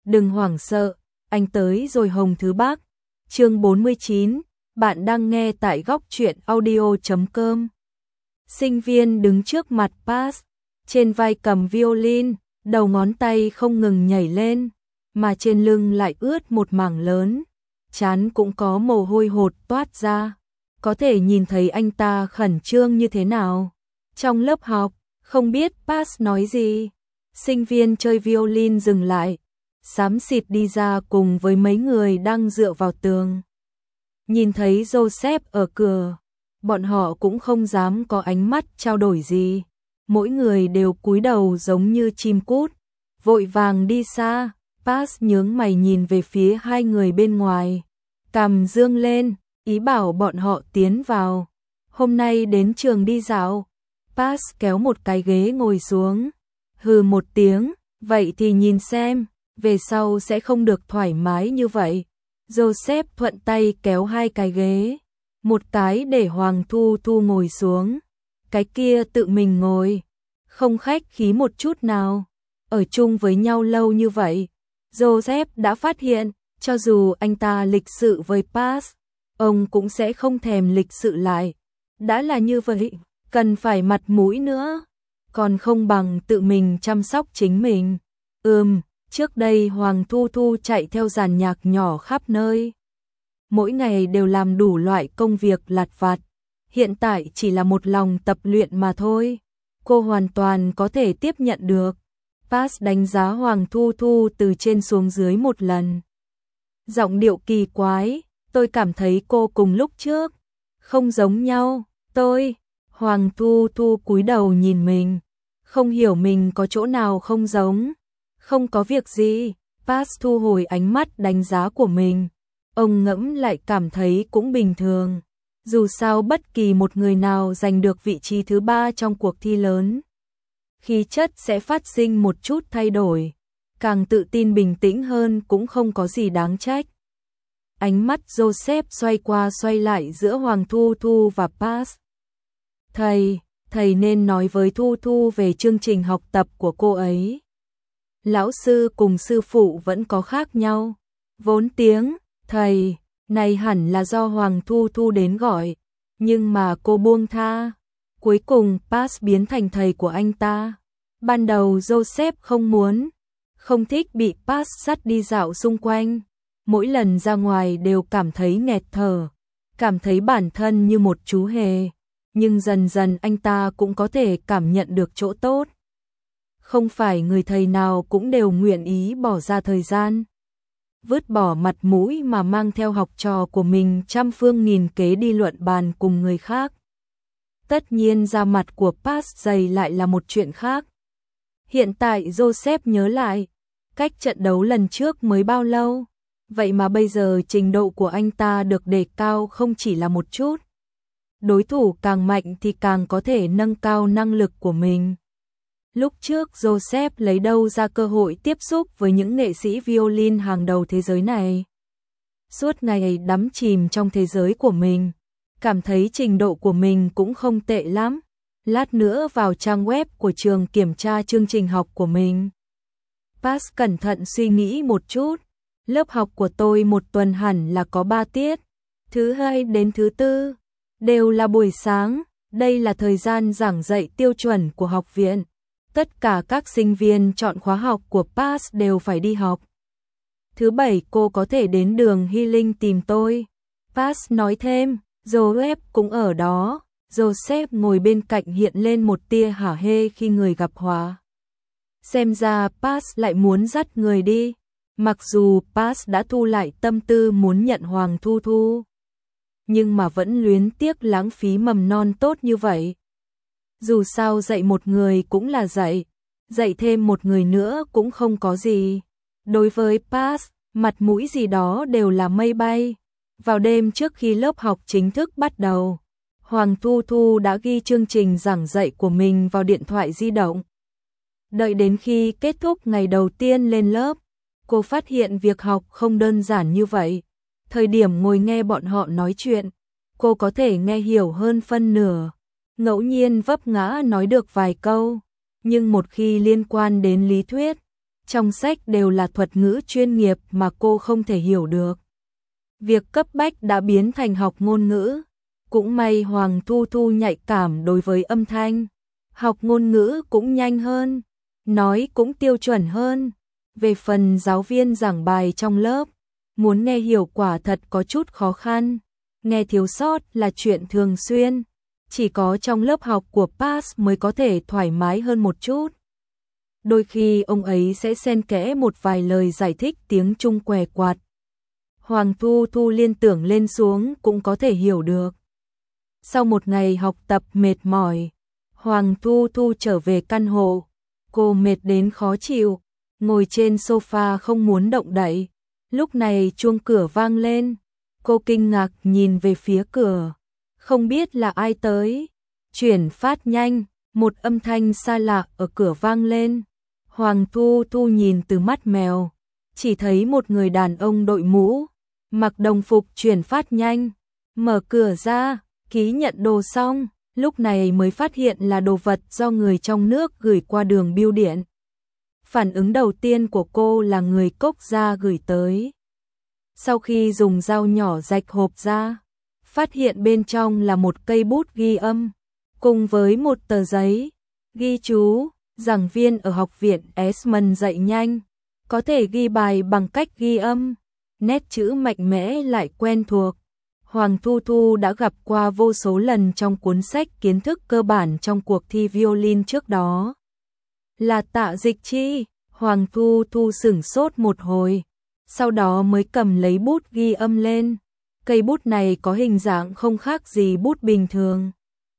đừng hoảng sợ, anh tới rồi Hồng Thứ Bác. Chương 49, bạn đang nghe tại góc truyện audio.com. Sinh viên đứng trước mặt Pass, trên vai cầm violin, đầu ngón tay không ngừng nhảy lên, mà trên lưng lại ướt một mảng lớn, trán cũng có mồ hôi hột toát ra. Có thể nhìn thấy anh ta khẩn trương như thế nào. Trong lớp học, không biết Pass nói gì, sinh viên chơi violin dừng lại, xám xịt đi ra cùng với mấy người đang dựa vào tường. Nhìn thấy Joseph ở cửa, bọn họ cũng không dám có ánh mắt trao đổi gì, mỗi người đều cúi đầu giống như chim cút, vội vàng đi xa. Pass nhướng mày nhìn về phía hai người bên ngoài, cằm dương lên, ý bảo bọn họ tiến vào. Hôm nay đến trường đi dạo. Pass kéo một cái ghế ngồi xuống, hừ một tiếng, vậy thì nhìn xem, về sau sẽ không được thoải mái như vậy. Joseph thuận tay kéo hai cái ghế, một cái để Hoàng Thu Thu ngồi xuống, cái kia tự mình ngồi, không khách khí một chút nào. Ở chung với nhau lâu như vậy, Joseph đã phát hiện, cho dù anh ta lịch sự với Pass, ông cũng sẽ không thèm lịch sự lại. Đã là như vậy, cần phải mặt mũi nữa, còn không bằng tự mình chăm sóc chính mình. Trước đây Hoàng Thu Thu chạy theo dàn nhạc nhỏ khắp nơi, mỗi ngày đều làm đủ loại công việc lặt vặt, hiện tại chỉ là một lòng tập luyện mà thôi, cô hoàn toàn có thể tiếp nhận được. Pass đánh giá Hoàng Thu Thu từ trên xuống dưới một lần. Giọng điệu kỳ quái, tôi cảm thấy cô cùng lúc trước không giống nhau. Hoàng Thu Thu cúi đầu nhìn mình, không hiểu mình có chỗ nào không giống. Không có việc gì. Pass thu hồi ánh mắt đánh giá của mình, ông ngẫm lại cảm thấy cũng bình thường. Dù sao bất kỳ một người nào giành được vị trí thứ 3 trong cuộc thi lớn, khí chất sẽ phát sinh một chút thay đổi, càng tự tin bình tĩnh hơn cũng không có gì đáng trách. Ánh mắt Joseph xoay qua xoay lại giữa Hoàng Thu Thu và Pass. Thầy nên nói với Thu Thu về chương trình học tập của cô ấy. Lão sư cùng sư phụ vẫn có khác nhau. Vốn tiếng thầy này hẳn là do Hoàng Thu Thu đến gọi, nhưng mà cô buông tha. Cuối cùng Pass biến thành thầy của anh ta. Ban đầu Joseph không thích bị Pass dắt đi dạo xung quanh. Mỗi lần ra ngoài đều cảm thấy nghẹt thở, cảm thấy bản thân như một chú hề. Nhưng dần dần anh ta cũng có thể cảm nhận được chỗ tốt. Không phải người thầy nào cũng đều nguyện ý bỏ ra thời gian, vứt bỏ mặt mũi mà mang theo học trò của mình trăm phương nghìn kế đi luận bàn cùng người khác. Tất nhiên da mặt của Pass dày lại là một chuyện khác. Hiện tại Joseph nhớ lại, cách trận đấu lần trước mới bao lâu, vậy mà bây giờ trình độ của anh ta được đề cao không chỉ là một chút. Đối thủ càng mạnh thì càng có thể nâng cao năng lực của mình. Lúc trước Joseph lấy đâu ra cơ hội tiếp xúc với những nghệ sĩ violin hàng đầu thế giới này. Suốt ngày đắm chìm trong thế giới của mình, cảm thấy trình độ của mình cũng không tệ lắm. Lát nữa vào trang web của trường kiểm tra chương trình học của mình. Pass cẩn thận suy nghĩ một chút. Lớp học của tôi một tuần hẳn là có 3 tiết, thứ 2 đến thứ 4, đều là buổi sáng. Đây là thời gian giảng dạy tiêu chuẩn của học viện. Tất cả các sinh viên chọn khóa học của Pass đều phải đi học. Thứ 7 cô có thể đến đường Healing tìm tôi. Pass nói thêm, Joseph cũng ở đó. Joseph ngồi bên cạnh hiện lên một tia hả hê khi người gặp họa. Xem ra Pass lại muốn dắt người đi. Mặc dù Pass đã thu lại tâm tư muốn nhận Hoàng Thu Thu, nhưng mà vẫn luyến tiếc lãng phí mầm non tốt như vậy. Dù sao dạy một người cũng là dạy thêm một người nữa cũng không có gì. Đối với Pass, mặt mũi gì đó đều là mây bay. Vào đêm trước khi lớp học chính thức bắt đầu, Hoàng Thu Thu đã ghi chương trình giảng dạy của mình vào điện thoại di động. Đợi đến khi kết thúc ngày đầu tiên lên lớp, cô phát hiện việc học không đơn giản như vậy. Thời điểm ngồi nghe bọn họ nói chuyện, cô có thể nghe hiểu hơn phân nửa. Ngẫu nhiên vấp ngã nói được vài câu, nhưng một khi liên quan đến lý thuyết, Trong sách đều là thuật ngữ chuyên nghiệp mà cô không thể hiểu được. Việc cấp bách đã biến thành học ngôn ngữ. Cũng may Hoàng Thu Thu nhạy cảm đối với âm thanh. Học ngôn ngữ cũng nhanh hơn, nói cũng tiêu chuẩn hơn. Về phần giáo viên giảng bài trong lớp, muốn nghe hiểu quả thật có chút khó khăn. Nghe thiếu sót là chuyện thường xuyên. Chỉ có trong lớp học của Pass mới có thể thoải mái hơn một chút. Đôi khi ông ấy sẽ xen kẽ một vài lời giải thích tiếng Trung què quạt. Hoàng Thu Thu liên tưởng lên xuống cũng có thể hiểu được. Sau một ngày học tập mệt mỏi, Hoàng Thu Thu trở về căn hộ. Cô mệt đến khó chịu, ngồi trên sofa không muốn động đậy. Lúc này chuông cửa vang lên. Cô kinh ngạc nhìn về phía cửa. Không biết là ai tới. Chuyển phát nhanh, một âm thanh xa lạ ở cửa vang lên. Hoàng Thu Thu nhìn từ mắt mèo, chỉ thấy một người đàn ông đội mũ, mặc đồng phục chuyển phát nhanh, mở cửa ra, ký nhận đồ xong, lúc này mới phát hiện là đồ vật do người trong nước gửi qua đường bưu điện. Phản ứng đầu tiên của cô là người Cốc Gia gửi tới. Sau khi dùng dao nhỏ rạch hộp ra, phát hiện bên trong là một cây bút ghi âm, cùng với một tờ giấy, ghi chú. Giảng viên ở học viện Esmond dạy nhanh, có thể ghi bài bằng cách ghi âm, nét chữ mạnh mẽ lại quen thuộc. Hoàng Thu Thu đã gặp qua vô số lần trong cuốn sách kiến thức cơ bản trong cuộc thi violin trước đó. Là Tạ Dịch Chi. Hoàng Thu Thu sửng sốt một hồi, sau đó mới cầm lấy bút ghi âm lên. Cây bút này có hình dạng không khác gì bút bình thường,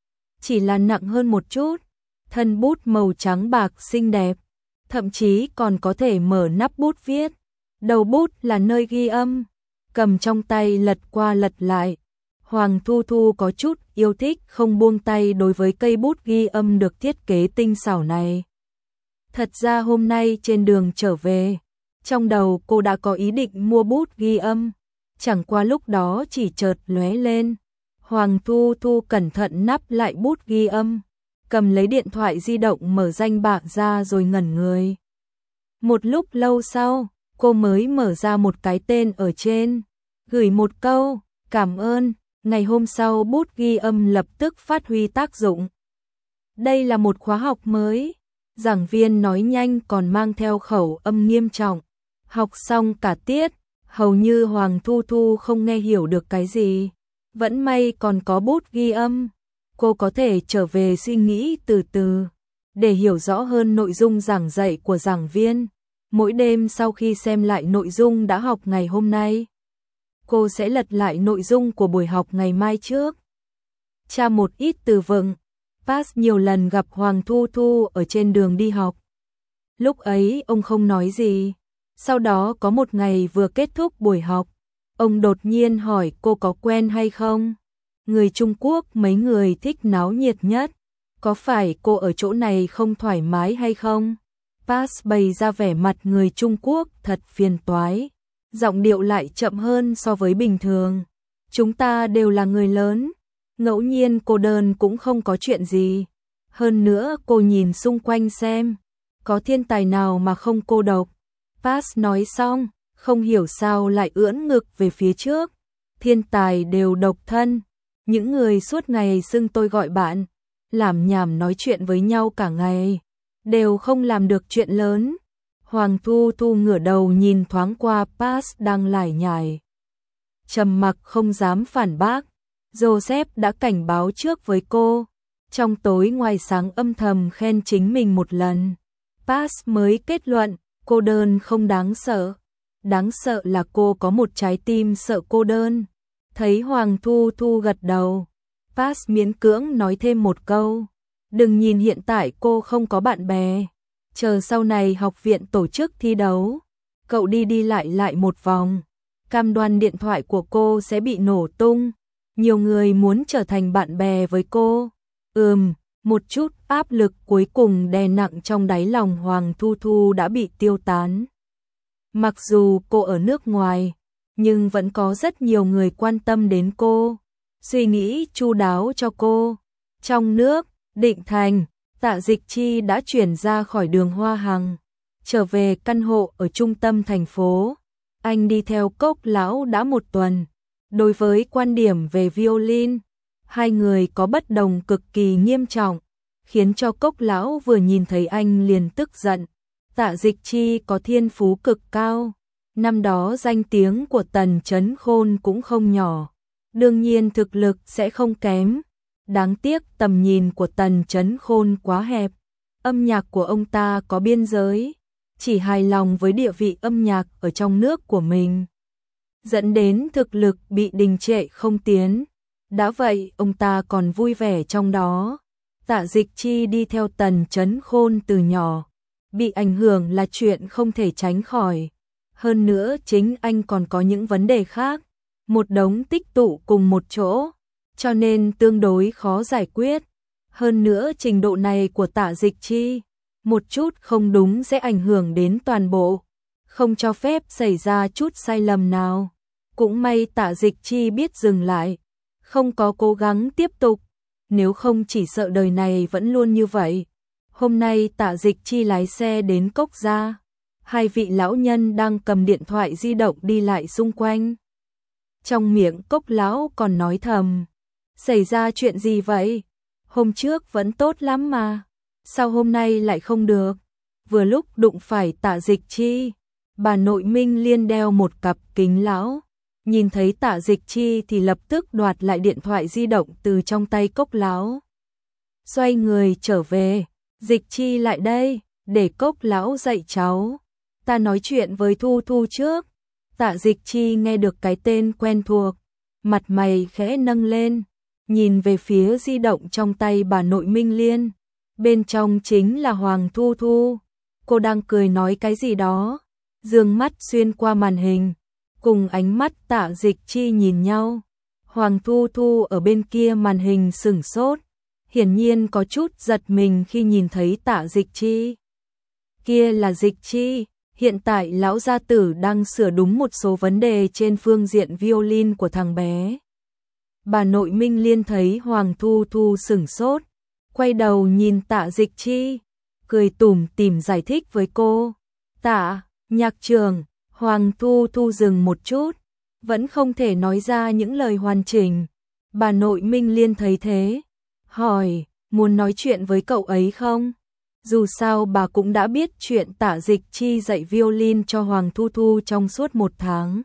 chỉ là nặng hơn một chút. Thân bút màu trắng bạc xinh đẹp, thậm chí còn có thể mở nắp bút viết. Đầu bút là nơi ghi âm, cầm trong tay lật qua lật lại. Hoàng Thu Thu có chút yêu thích không buông tay đối với cây bút ghi âm được thiết kế tinh xảo này. Thật ra hôm nay trên đường trở về, trong đầu cô đã có ý định mua bút ghi âm, chẳng qua lúc đó chỉ chợt lóe lên. Hoàng Thu Thu cẩn thận nắp lại bút ghi âm, cầm lấy điện thoại di động mở danh bạ ra rồi ngẩn người. Một lúc lâu sau, cô mới mở ra một cái tên ở trên, gửi một câu, cảm ơn. Ngày hôm sau bút ghi âm lập tức phát huy tác dụng. Đây là một khóa học mới, giảng viên nói nhanh còn mang theo khẩu âm nghiêm trọng. Học xong cả tiết, hầu như Hoàng Thu Thu không nghe hiểu được cái gì. Vẫn may còn có bút ghi âm. Cô có thể trở về suy nghĩ từ từ, để hiểu rõ hơn nội dung giảng dạy của giảng viên. Mỗi đêm sau khi xem lại nội dung đã học ngày hôm nay, cô sẽ lật lại nội dung của buổi học ngày mai trước. Tra một ít từ vựng. Pass nhiều lần gặp Hoàng Thu Thu ở trên đường đi học. Lúc ấy ông không nói gì. Sau đó có một ngày vừa kết thúc buổi học, ông đột nhiên hỏi cô có quen hay không. Người Trung Quốc mấy người thích náo nhiệt nhất. Có phải cô ở chỗ này không thoải mái hay không? Pass bày ra vẻ mặt người Trung Quốc thật phiền toái. Giọng điệu lại chậm hơn so với bình thường. Chúng ta đều là người lớn. Ngẫu nhiên cô đơn cũng không có chuyện gì. Hơn nữa cô nhìn xung quanh xem, có thiên tài nào mà không cô độc. Pass nói xong, không hiểu sao lại ưỡn ngực về phía trước. Thiên tài đều độc thân. Những người suốt ngày xưng tôi gọi bạn, làm nhảm nói chuyện với nhau cả ngày, đều không làm được chuyện lớn. Hoàng Thu Thu ngửa đầu nhìn thoáng qua Pass đang lải nhải, trầm mặc không dám phản bác. Joseph đã cảnh báo trước với cô, trong tối ngoài sáng âm thầm khen chính mình một lần. Pass mới kết luận, cô đơn không đáng sợ. Đáng sợ là cô có một trái tim sợ cô đơn. Thấy Hoàng Thu Thu gật đầu, Pass miễn cưỡng nói thêm một câu. Đừng nhìn hiện tại cô không có bạn bè. Chờ sau này học viện tổ chức thi đấu, cậu đi đi lại một vòng, cam đoan điện thoại của cô sẽ bị nổ tung. Nhiều người muốn trở thành bạn bè với cô. Một chút áp lực cuối cùng đè nặng trong đáy lòng Hoàng Thu Thu đã bị tiêu tán. Mặc dù cô ở nước ngoài, nhưng vẫn có rất nhiều người quan tâm đến cô, suy nghĩ chu đáo cho cô. Trong nước, Định Thành, Tạ Dịch Chi đã chuyển ra khỏi Đường Hoa Hằng. trở về căn hộ ở trung tâm thành phố. Anh đi theo Cốc lão đã một tuần. Đối với quan điểm về violin, hai người có bất đồng cực kỳ nghiêm trọng, khiến cho Cốc lão vừa nhìn thấy anh liền tức giận. Tạ Dịch Chi có thiên phú cực cao, năm đó danh tiếng của Tần Chấn Khôn cũng không nhỏ, đương nhiên thực lực sẽ không kém. Đáng tiếc tầm nhìn của Tần Chấn Khôn quá hẹp, âm nhạc của ông ta có biên giới, chỉ hài lòng với địa vị âm nhạc ở trong nước của mình, dẫn đến thực lực bị đình trệ không tiến. Đã vậy, ông ta còn vui vẻ trong đó. Tạ Dịch Chi đi theo Tần Chấn Khôn từ nhỏ, bị ảnh hưởng là chuyện không thể tránh khỏi. Hơn nữa chính anh còn có những vấn đề khác, một đống tích tụ cùng một chỗ, cho nên tương đối khó giải quyết. Hơn nữa trình độ này của Tạ Dịch Chi, một chút không đúng sẽ ảnh hưởng đến toàn bộ, không cho phép xảy ra chút sai lầm nào. Cũng may Tạ Dịch Chi biết dừng lại, không có cố gắng tiếp tục, nếu không chỉ sợ đời này vẫn luôn như vậy. Hôm nay Tạ Dịch Chi lái xe đến Cốc Gia, hai vị lão nhân đang cầm điện thoại di động đi lại xung quanh. Trong miệng Cốc lão còn nói thầm, xảy ra chuyện gì vậy? Hôm trước vẫn tốt lắm mà, sao hôm nay lại không được? Vừa lúc đụng phải Tạ Dịch Chi, bà nội Minh Liên đeo một cặp kính lão, nhìn thấy Tạ Dịch Chi thì lập tức đoạt lại điện thoại di động từ trong tay Cốc lão. Xoay người trở về, Dịch Chi lại đây, để Cốc lão dạy cháu. Ta nói chuyện với Thu Thu trước. Tạ Dịch Chi nghe được cái tên quen thuộc, mặt mày khẽ nâng lên, nhìn về phía di động trong tay bà nội Minh Liên. Bên trong chính là Hoàng Thu Thu. Cô đang cười nói cái gì đó, dương mắt xuyên qua màn hình, cùng ánh mắt Tạ Dịch Chi nhìn nhau. Hoàng Thu Thu ở bên kia màn hình sửng sốt, hiển nhiên có chút giật mình khi nhìn thấy Tạ Dịch Chi. Kia là Dịch Chi, hiện tại lão gia tử đang sửa đúng một số vấn đề trên phương diện violin của thằng bé. Bà nội Minh Liên thấy Hoàng Thu Thu sửng sốt, quay đầu nhìn Tạ Dịch Chi, cười tủm tỉm giải thích với cô. Tạ, nhạc trường. Hoàng Thu Thu dừng một chút, vẫn không thể nói ra những lời hoàn chỉnh. Bà nội Minh Liên thấy thế, hỏi, muốn nói chuyện với cậu ấy không? Dù sao bà cũng đã biết chuyện Tạ Dịch Chi dạy violin cho Hoàng Thu Thu trong suốt 1 tháng.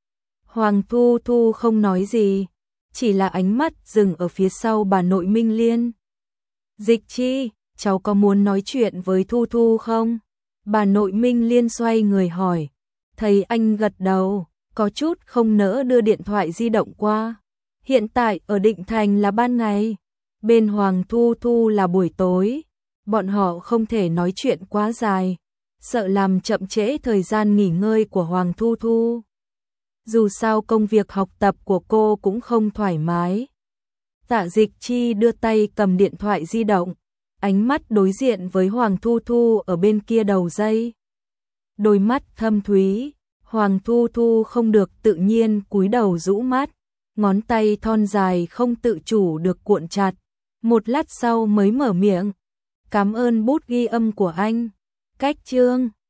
Hoàng Thu Thu không nói gì, chỉ là ánh mắt dừng ở phía sau bà nội Minh Liên. Dịch Chi, cháu có muốn nói chuyện với Thu Thu không? Bà nội Minh Liên xoay người hỏi. Thấy anh gật đầu, có chút không nỡ đưa điện thoại di động qua. Hiện tại ở Định Thành là ban ngày, bên Hoàng Thu Thu là buổi tối, bọn họ không thể nói chuyện quá dài, sợ làm chậm trễ thời gian nghỉ ngơi của Hoàng Thu Thu. Dù sao công việc học tập của cô cũng không thoải mái. Tạ Dịch Chi đưa tay cầm điện thoại di động, ánh mắt đối diện với Hoàng Thu Thu ở bên kia đầu dây. Đôi mắt thâm thúy, Hoàng Thu Thu không được tự nhiên cúi đầu rũ mắt, ngón tay thon dài không tự chủ được cuộn chặt, một lát sau mới mở miệng. Cảm ơn bút ghi âm của anh. Cách chương